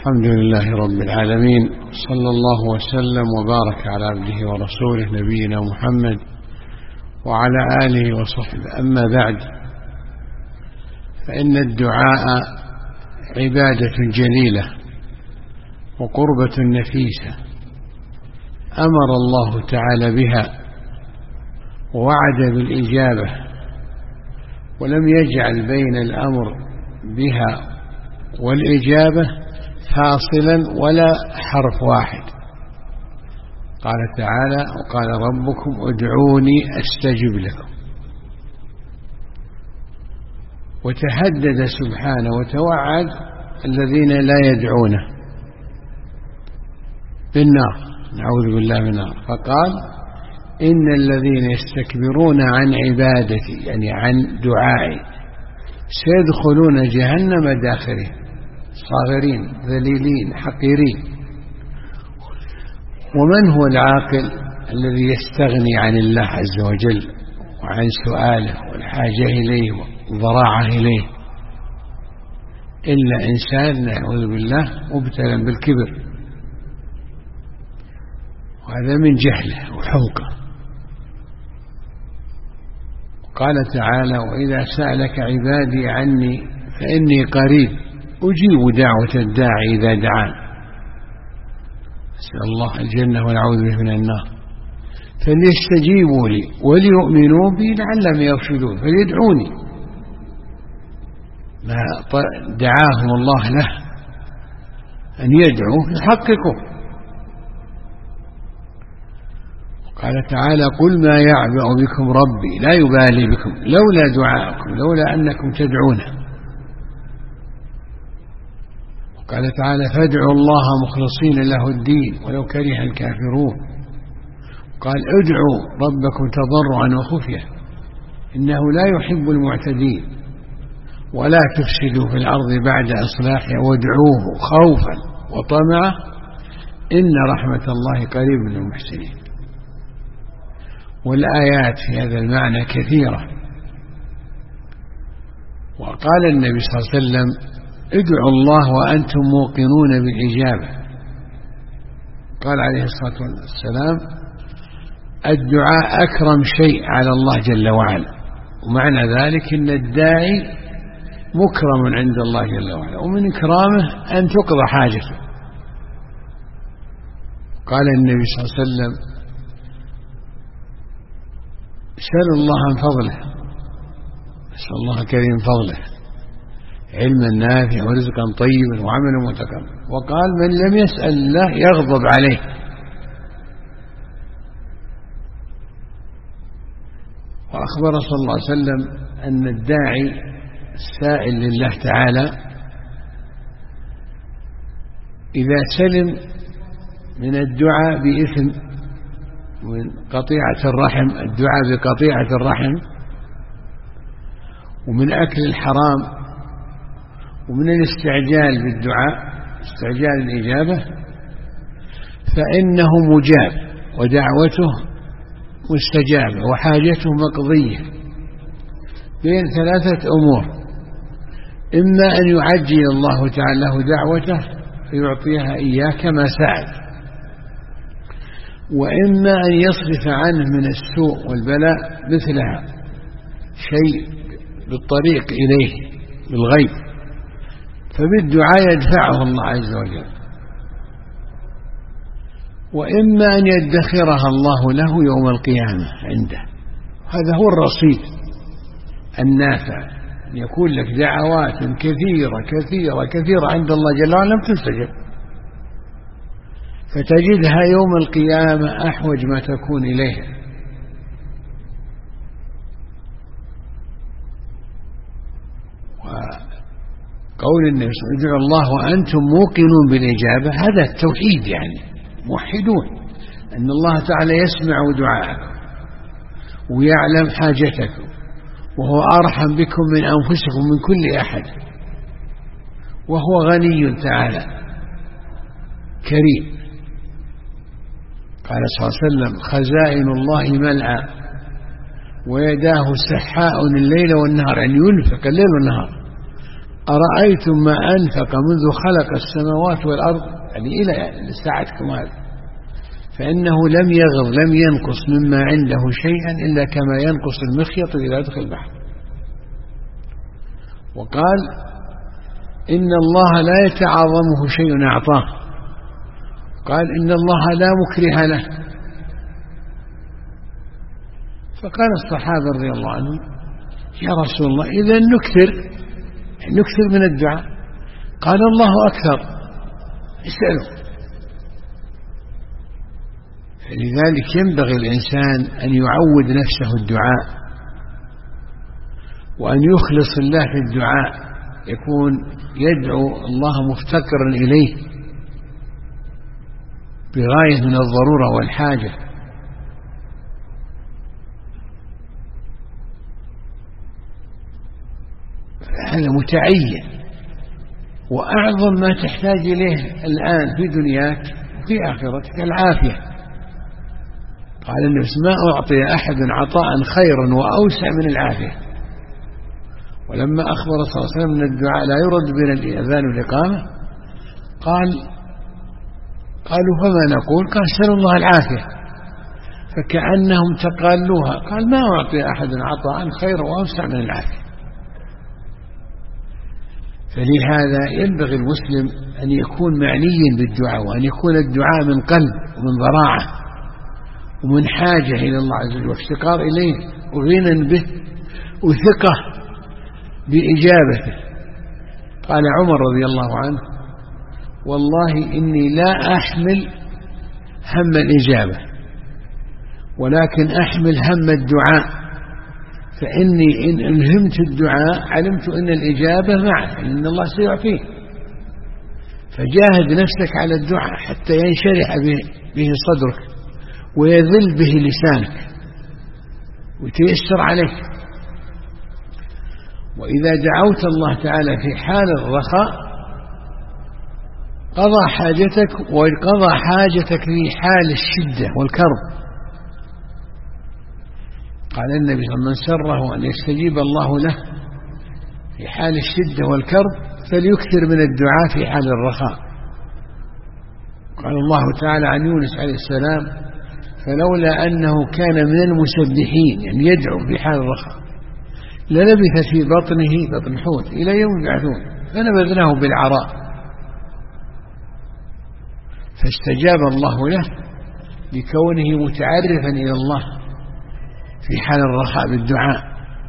الحمد لله رب العالمين، صلى الله وسلم وبارك على عبده ورسوله نبينا محمد وعلى آله وصحبه. أما بعد، فإن الدعاء عبادة جليلة وقربة نفيسة أمر الله تعالى بها ووعد بالإجابة، ولم يجعل بين الأمر بها والإجابة فاصلا ولا حرف واحد. قال تعالى: وقال ربكم ادعوني أستجب لكم. وتهدد سبحانه وتوعد الذين لا يدعونه بالنار، نعوذ بالله من النار، فقال: إن الذين يستكبرون عن عبادتي، يعني عن دعائي، سيدخلون جهنم داخرين صاغرين ذليلين حقيرين. ومن هو العاقل الذي يستغني عن الله عز وجل وعن سؤاله والحاجة إليه والضراعة إليه إلا إنسان نعوذ بالله مبتلى بالكبر، وهذا من جهله وحمقه. قال تعالى: وإذا سألك عبادي عني فإني قريب أجيب دعوة الداعي إذا دعان. أسأل الله الجنة ونعوذ به من النار. فليستجيبوا لي وليؤمنوا بي لعلهم يرشدون. فليدعوني، ما دعاهم الله له أن يدعوا يحققوا. قال تعالى: قل ما يعبأ بكم ربي لا يبالي بكم لولا دعاءكم لولا أنكم تدعونه. قال تعالى: فادعوا الله مخلصين له الدين ولو كره الكافرون. قال: ادعوا ربكم تضرعا وخفية إنه لا يحب المعتدين ولا تفسدوا في الأرض بعد إصلاحها وادعوه خوفا وطمعا إن رحمة الله قريب من المحسنين. والآيات في هذا المعنى كثيرة. وقال النبي صلى الله عليه وسلم: ادعوا الله وأنتم موقنون بالإجابة. قال عليه الصلاة والسلام: الدعاء أكرم شيء على الله جل وعلا. ومعنى ذلك أن الداعي مكرم عند الله جل وعلا، ومن إكرامه أن تقضى حاجته. قال النبي صلى الله عليه وسلم: سأل الله عن فضله، نسأل الله كريم فضله، علما نافعا ورزقا طيبا وعملا متقبلا. وقال: من لم يسأل الله يغضب عليه. وأخبر صلى الله عليه وسلم أن الداعي السائل لله تعالى إذا سلم من الدعاء بإثم، من قطيعة الرحم، الدعاء بقطيعة الرحم، ومن أكل الحرام، ومن الاستعجال بالدعاء، استعجال الإجابة، فإنه مجاب ودعوته مستجابة وحاجته مقضية بين ثلاثة أمور: إما أن يعجل الله تعالى له دعوته فيعطيها إياه كما سأل، وإما أن يصرف عنه من السوء والبلاء مثلها شيء بالطريق إليه بالغيب، فبالدعاء يدفعه الله عز وجل. وإما أن يدخرها الله له يوم القيامة عنده. هذا هو الرصيد النافع، أن يكون لك دعوات كثيرة كثيرة كثيرة عند الله جل وعلا لم تستجب، فتجدها يوم القيامة أحوج ما تكون إليها. قول النبي: ادعوا الله وأنتم موقنون بالإجابة، هذا التوحيد، يعني موحدون أن الله تعالى يسمع دعاءكم ويعلم حاجتكم، وهو أرحم بكم من أنفسكم من كل أحد، وهو غني تعالى كريم. قال صلى الله عليه وسلم: خزائن الله ملأى ويداه سحاء الليل والنهار، يعني ينفق الليل والنهار. أرأيتم ما أنفق منذ خلق السماوات والأرض، يعني إلى ساعة كمال، فإنه لم يغض لم ينقص مما عنده شيئا إلا كما ينقص المخيط إذا أدخل البحر. وقال إن الله لا يتعاظمه شيء أعطاه، قال إن الله لا مكره له. فقال الصحابة رضي الله عنهم يا رسول الله إذا نكثر من الدعاء. قال الله أكثر، اسألوا. فلذلك ينبغي الإنسان أن يعود نفسه الدعاء، وأن يخلص الله في الدعاء، يكون يدعو الله مفتقرا إليه بغاية من الضرورة والحاجة. هذا متعين، وأعظم ما تحتاج إليه الآن في دنياك وفي آخرتك العافية. قال النبي ما أعطي أحد عطاء خيرا وأوسع من العافية. ولما أخبر صلى الله عليه وسلم أن الدعاء لا يرد بين الأذان والإقامة قالوا فما نقول؟ قال اسألوا الله العافية. فكأنهم تقالوها، قال ما أعطي أحد عطاء خيرا وأوسع من العافية. فلهذا ينبغي المسلم أن يكون معنيا بالدعاء، وأن يكون الدعاء من قلب ومن ضراعة ومن حاجة إلى الله عز وجل وافتقار إليه وغنى به وثقة بإجابته. قال عمر رضي الله عنه والله إني لا أحمل هم الإجابة ولكن أحمل هم الدعاء، فإني إن ألهمت الدعاء علمت أن الإجابة معه، إن الله سيعطيه. فجاهد نفسك على الدعاء حتى ينشرح به صدرك ويذل به لسانك وتيسر عليك. وإذا دعوت الله تعالى في حال الرخاء قضى حاجتك، وقضى حاجتك في حال الشدة والكرب. قال النبي صلى الله عليه وسلم من سره أن يستجيب الله له في حال الشدة والكرب فليكثر من الدعاء في حال الرخاء. قال الله تعالى عن يونس عليه السلام فلولا أنه كان من المسبحين، يعني يدعو في حال الرخاء، للبث في بطنه بطن حوت إلى يوم يبعثون فنبذناه بالعراء. فاستجاب الله له لكونه متعرفا إلى الله في حال الرخاء بالدعاء.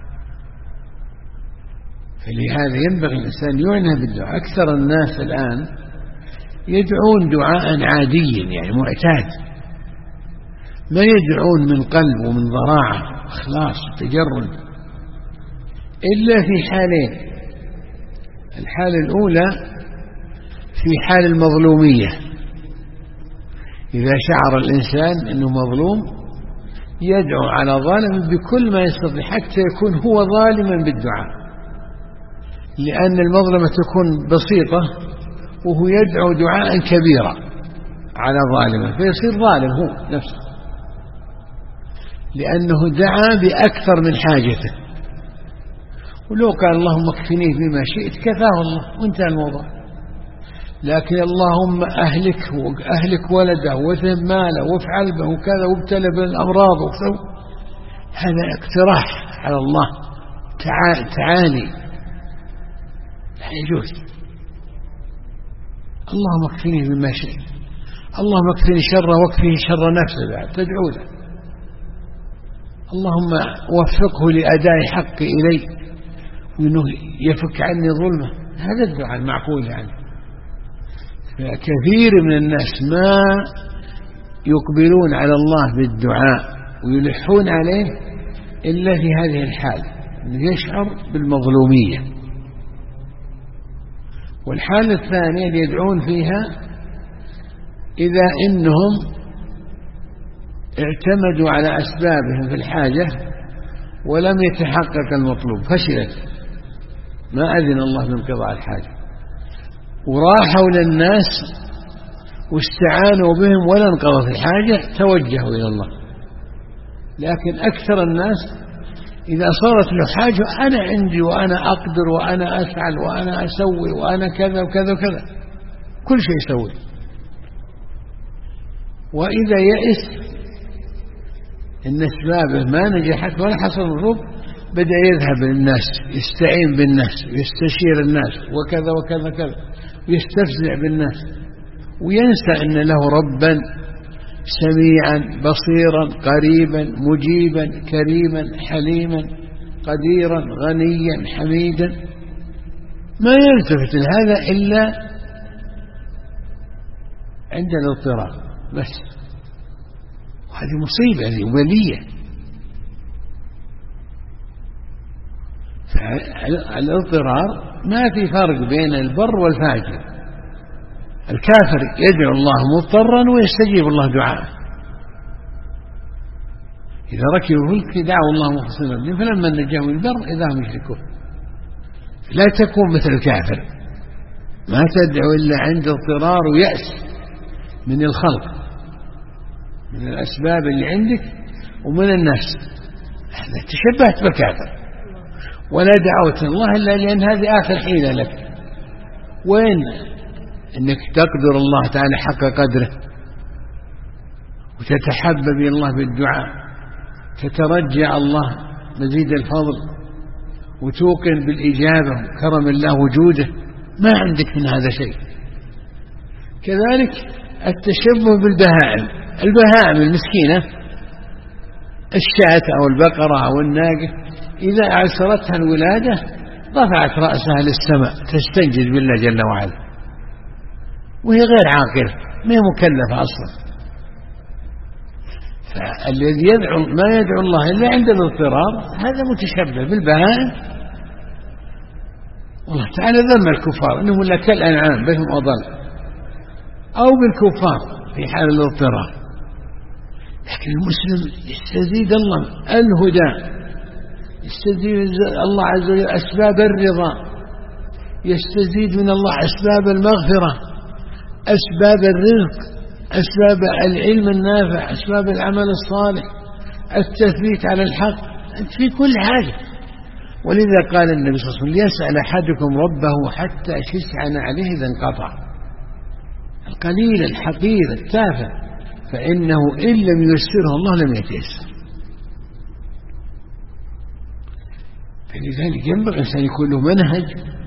فلهذا ينبغي الإنسان يعنى بالدعاء. أكثر الناس الآن يدعون دعاء عاديا يعني معتاد، ما يدعون من قلب ومن ضراعة وإخلاص وتجرد إلا في حالين. الحالة الأولى في حال المظلومية، إذا شعر الإنسان أنه مظلوم يدعو على ظالم بكل ما يستطيع حتى يكون هو ظالما بالدعاء، لأن المظلمة تكون بسيطة وهو يدعو دعاء كبيرا على ظالمه فيصير ظالم هو نفسه، لأنه دعا بأكثر من حاجته. ولو قال اللهم اكفنيه بما شئت كفاه الله وانتهى الموضوع. لكن اللهم أهلك ولده وذهب ماله وافعل به وكذا وابتلى بالأمراض وكذا، هذا اقتراح على الله تعالي لا يجوز. اللهم اكفنيه بما شئت، اللهم اكفني شره واكفيه شر نفسه، بعد تدعو له اللهم وفقه لأداء حقي إلي وإنه يفك عني ظلمه. هذا الدعاء المعقول يعني. كثير من الناس ما يقبلون على الله بالدعاء ويلحون عليه إلا في هذه الحالة، أنه يشعر بالمظلومية. والحالة الثانية اللي يدعون فيها إذا إنهم اعتمدوا على أسبابهم في الحاجة ولم يتحقق المطلوب، فشلت، ما أذن الله بانقضاء الحاجة، وراحوا للناس واستعانوا بهم ولا انقضت الحاجة توجهوا إلى الله. لكن أكثر الناس إذا صارت له حاجة أنا عندي وأنا أقدر وأنا أفعل وأنا أسوي وأنا كذا وكذا وكذا، كل شيء يسوي. وإذا يئس إن أسبابه ما نجحت ولا حصل الرب، بدأ يذهب للناس، يستعين بالناس ويستشير الناس وكذا وكذا كذا، ويستفزع بالناس، وينسى أن له ربا سميعا بصيرا قريبا مجيبا كريما حليما قديرا غنيا حميدا. ما يلتفت لهذا إلا عند الاضطرار بس، وهذه مصيبة، هذه بلية. فالاضطرار ما في فرق بين البر والفاجر. الكافر يدعو الله مضطرا ويستجيب الله دعاءه. إذا ركبوا فلك دعوا الله مخلصين له الدين فلما نجاهم البر إذا هم يشركون. لا تكون مثل الكافر، ما تدعو إلا عند اضطرار ويأس من الخلق، من الأسباب اللي عندك ومن الناس. تشبهت بالكافر. ولا دعوت الله إلا لأن هذه آخر حيلة لك. وين أنك تقدر الله تعالى حق قدره، وتتحبب إلى الله بالدعاء، تترجع الله مزيد الفضل، وتوقن بالإجابة وكرم الله وجوده، ما عندك من هذا شيء. كذلك التشبه بالبهائم، البهائم المسكينة، الشاة أو البقرة أو الناقة، إذا أعسرتها الولادة رفعت رأسها للسماء تستنجد بالله جل وعلا، وهي غير عاقلة، ما هي مكلفة أصلا. فالذي يدعو ما يدعو الله إلا عند الاضطرار هذا متشبه بالبهائم. والله تعالى ذم الكفار إنهم لا كالأنعام بل هم أضل، أو بالكفار في حال الاضطرار. لكن المسلم يستزيد الله الهدى، يستزيد الله عز وجل أسباب الرضا، يستزيد من الله أسباب المغفرة، أسباب الرزق، أسباب العلم النافع، أسباب العمل الصالح، التثبيت على الحق، في كل حاجة. ولذا قال النبي صلى الله عليه وسلم ليسأل أحدكم ربه حتى شسعا عليه إذا انقطع. القليل الحقير التافه فإنه إن لم ييسره الله لم يتيسر. فلذلك ينبغي الإنسان يكون له منهج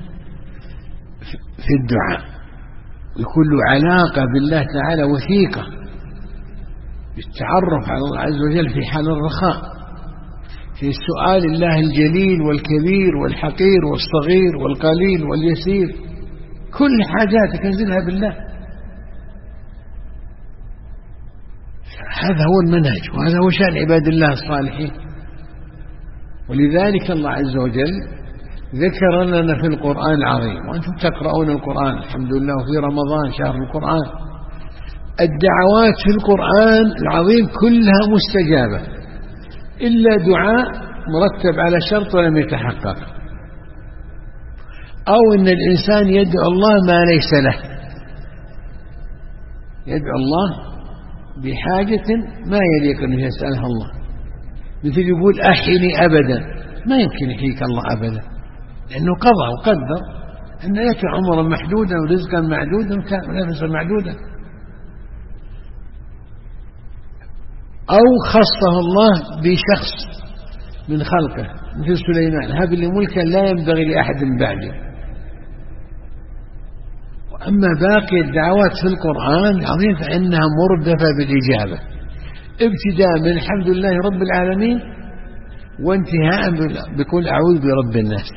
في الدعاء، ويكون له علاقة بالله تعالى وثيقة، بالتعرف على الله عز وجل في حال الرخاء، في سؤال الله الجليل والكبير والحقير والصغير والقليل واليسير، كل حاجاتك انزلها بالله. هذا هو المنهج، وهذا هو شأن عباد الله الصالحين. ولذلك الله عز وجل ذكر لنا في القرآن العظيم، وأنتم تقرؤون القرآن الحمد لله في رمضان شهر القرآن، الدعوات في القرآن العظيم كلها مستجابة إلا دعاء مرتب على شرط ولم يتحقق، أو أن الإنسان يدعو الله ما ليس له، يدعو الله بحاجة ما يليق أن يسألها الله، مثل يقول أحيني أبدا، ما يمكن يحييك الله أبدا، لأنه قضى وقدر أن لك عمرا محدودا ورزقا معدودا ونفسا معدودا. أو خصه الله بشخص من خلقه مثل سليمان هب لي ملكا لا ينبغي لأحد بعده. وأما باقي الدعوات في القرآن العظيم فإنها مردفة بالإجابة، ابتداء من الحمد لله رب العالمين وانتهاء بقول أعوذ برب الناس.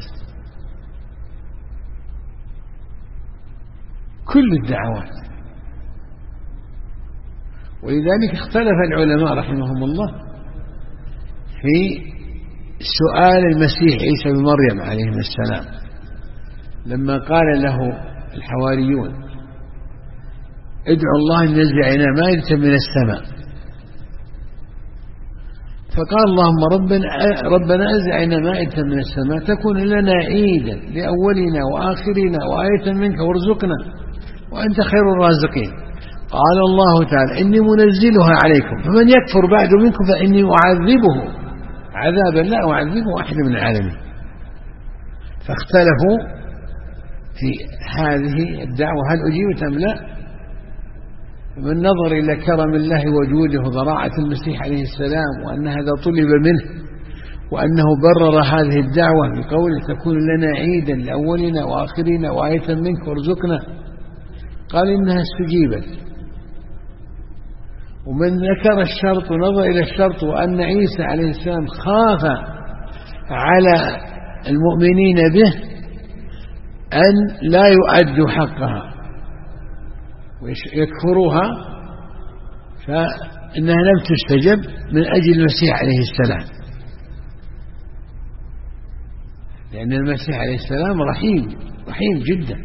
كل الدعوات. ولذلك اختلف العلماء رحمهم الله في سؤال المسيح عيسى بن مريم عليه السلام لما قال له الحواريون ادعوا الله أن ينزل علينا مائدة من السماء، فقال اللهم ربنا أنزل علينا مائدة من السماء تكون لنا عيدا لأولنا وآخرنا وآية منك وارزقنا وأنت خير الرازقين. قال الله تعالى إني منزلها عليكم فمن يكفر بعد منكم فإني أعذبه عذابا لا أعذبه أحد من العالمين. فاختلفوا في هذه الدعوة هل أجيبت أم لا. من نظر إلى كرم الله وجوده وضراعة المسيح عليه السلام وأن هذا طلب منه وأنه برر هذه الدعوة بقوله تكون لنا عيدا لأولنا وآخرين وآية منك وارزقنا، قال إنها استجيبت. ومن ذكر الشرط ونظر إلى الشرط وأن عيسى عليه السلام خاف على المؤمنين به أن لا يؤدوا حقها ويكفروها، فإنها لم تستجب من أجل المسيح عليه السلام، لأن المسيح عليه السلام رحيم جدا،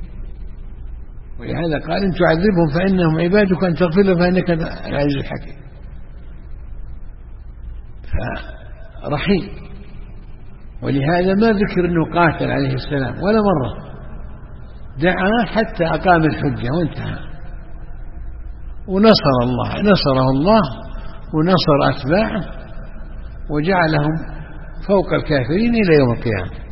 ولهذا قال إن تعذبهم فإنهم عبادك وإن تغفر لهم فإنك العزيز الحكيم. فرحيم، ولهذا ما ذكر أنه قاتل عليه السلام ولا مرة، دعا حتى أقام الحجة وانتهى، نصره الله ونصر أتباعه وجعلهم فوق الكافرين إلى يوم القيامة.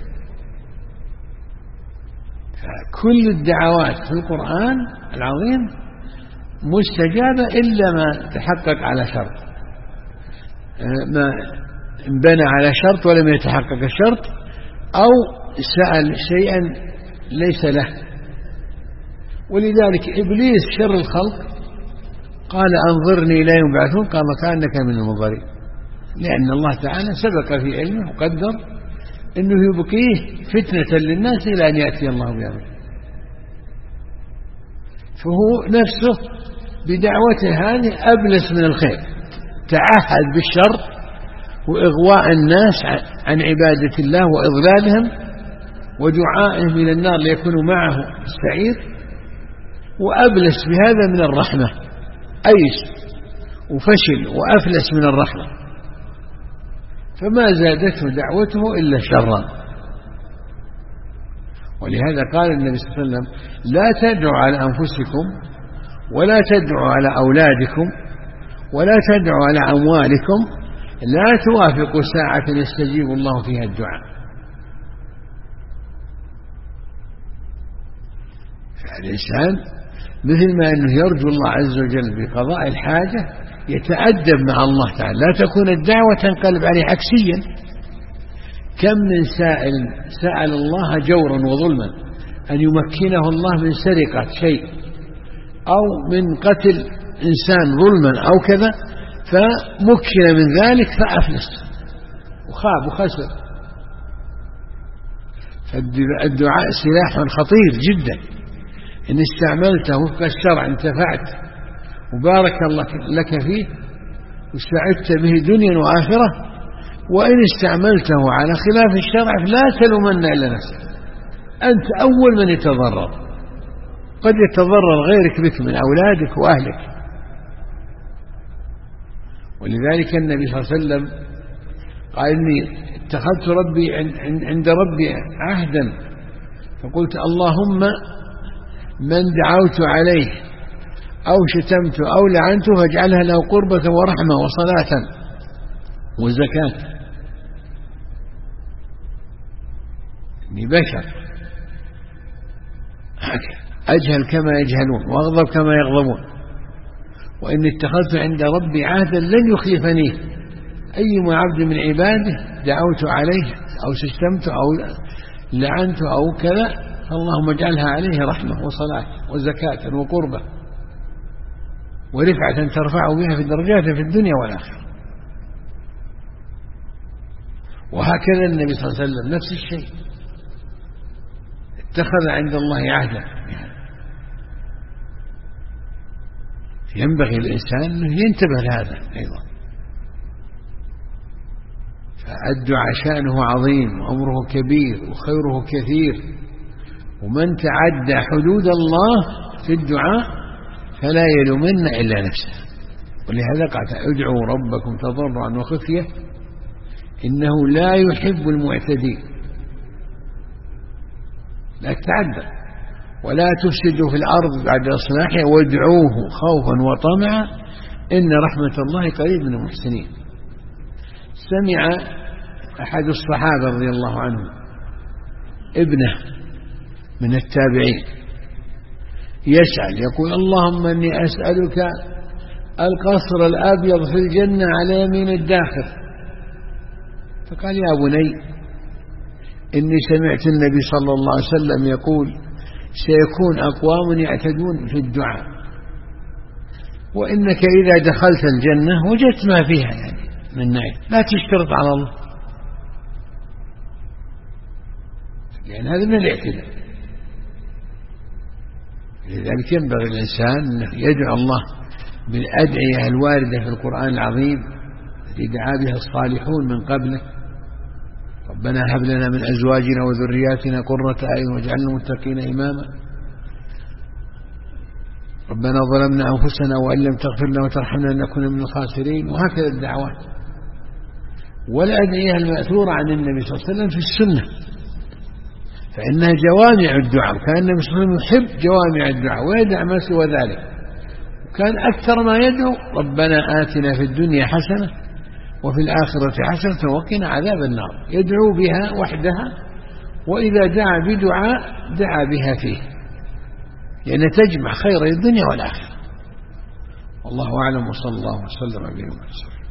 كل الدعوات في القرآن العظيم مستجابة إلا ما تحقق على شرط، ما انبنى على شرط ولم يتحقق الشرط، أو سأل شيئا ليس له. ولذلك إبليس شر الخلق قال أنظرني إلى يوم يبعثون، قال كأنك من المنظرين، لأن الله تعالى سبق في علمه وقدر أنه يبقيه فتنة للناس إلى أن يأتي الله بأمره. فهو نفسه بدعوته هذه أبلس من الخير، تعهد بالشر وإغواء الناس عن عبادة الله وإضلالهم ودعائهم إلى النار ليكونوا معه السعير، وأبلس بهذا من الرحمة، أيس وفشل وأفلس من الرحمة، فما زادته دعوته إلا شرا. ولهذا قال النبي صلى الله عليه وسلم لا تدعوا على أنفسكم ولا تدعوا على أولادكم ولا تدعوا على أموالكم لا توافقوا ساعة يستجيب الله فيها الدعاء. فالإنسان مثل ما أنه يرجو الله عز وجل بقضاء الحاجة يتأدب مع الله تعالى، لا تكون الدعوة تنقلب عليه عكسيا. كم من سأل الله جورا وظلما أن يمكنه الله من سرقة شيء أو من قتل إنسان ظلما أو كذا، فمكن من ذلك فأفلس وخاب وخسر. فالدعاء سلاح خطير جدا، إن استعملته وفق الشرع انتفعت وبارك الله لك فيه واستعدت به دنيا وآخرة، وإن استعملته على خلاف الشرع فلا تلومن إلا نفسك، أنت أول من يتضرر، قد يتضرر غيرك بك من أولادك وأهلك. ولذلك النبي صلى الله عليه وسلم قال إني اتخذت ربي عند ربي عهدا، فقلت اللهم من دعوت عليه أو شتمت أو لعنته فاجعلها له قربة ورحمة وصلاة وزكاة. إني بشر أجهل كما يجهلون وأغضب كما يغضبون، وإن اتخذت عند ربي عهدا لن يخلفني، أي عبد من عباده دعوت عليه أو شتمت أو لعنت أو كذا اللهم اجعلها عليه رحمة وصلاة وزكاة وقربة ورفعة ترفع بها في الدرجات في الدنيا والآخرة. وهكذا النبي صلى الله عليه وسلم نفس الشيء، اتخذ عند الله عهدا. ينبغي الإنسان أنه ينتبه لهذا أيضا. فالدعاء شأنه عظيم وأمره كبير وخيره كثير، ومن تعدى حدود الله في الدعاء فلا يلومن إلا نفسه. ولهذا قال ادعوا ربكم تضرعا وخفية إنه لا يحب المعتدين. لا تتعدى ولا تفسدوا في الأرض بعد إصلاحها وادعوه خوفا وطمعا إن رحمة الله قريب من المحسنين. سمع أحد الصحابة رضي الله عنهم ابنه من التابعين يسأل يقول اللهم إني أسألك القصر الأبيض في الجنة على يمين الداخل. فقال يا بني إني سمعت النبي صلى الله عليه وسلم يقول سيكون أقوام يعتدون في الدعاء، وإنك إذا دخلت الجنة وجدت ما فيها يعني من نعيم، لا تشترط على الله، لأن هذا من الاعتداء. لذلك ينبغي الإنسان أن يدعو الله بالأدعية الواردة في القرآن العظيم التي دعا بها الصالحون من قبله: ربنا هب لنا من أزواجنا وذرياتنا قرة أعين واجعلنا متقين إماما، ربنا ظلمنا أنفسنا وإن لم تغفر لنا وترحمنا لنكن من الخاسرين. وهكذا الدعوات والأدعية المأثورة عن النبي صلى الله عليه وسلم في السنة، فإنها جوامع الدعاء، وكان النبي صلى الله عليه وسلم يحب جوامع الدعاء ويدع ما سوى ذلك، وكان أكثر ما يدعو ربنا آتنا في الدنيا حسنة وفي الآخرة حسنة وقنا عذاب النار، يدعو بها وحدها، وإذا دعا بدعاء دعا بها فيه، لأن تجمع خير الدنيا والآخرة. والله أعلم، وصلى الله وسلم على نبينا محمد.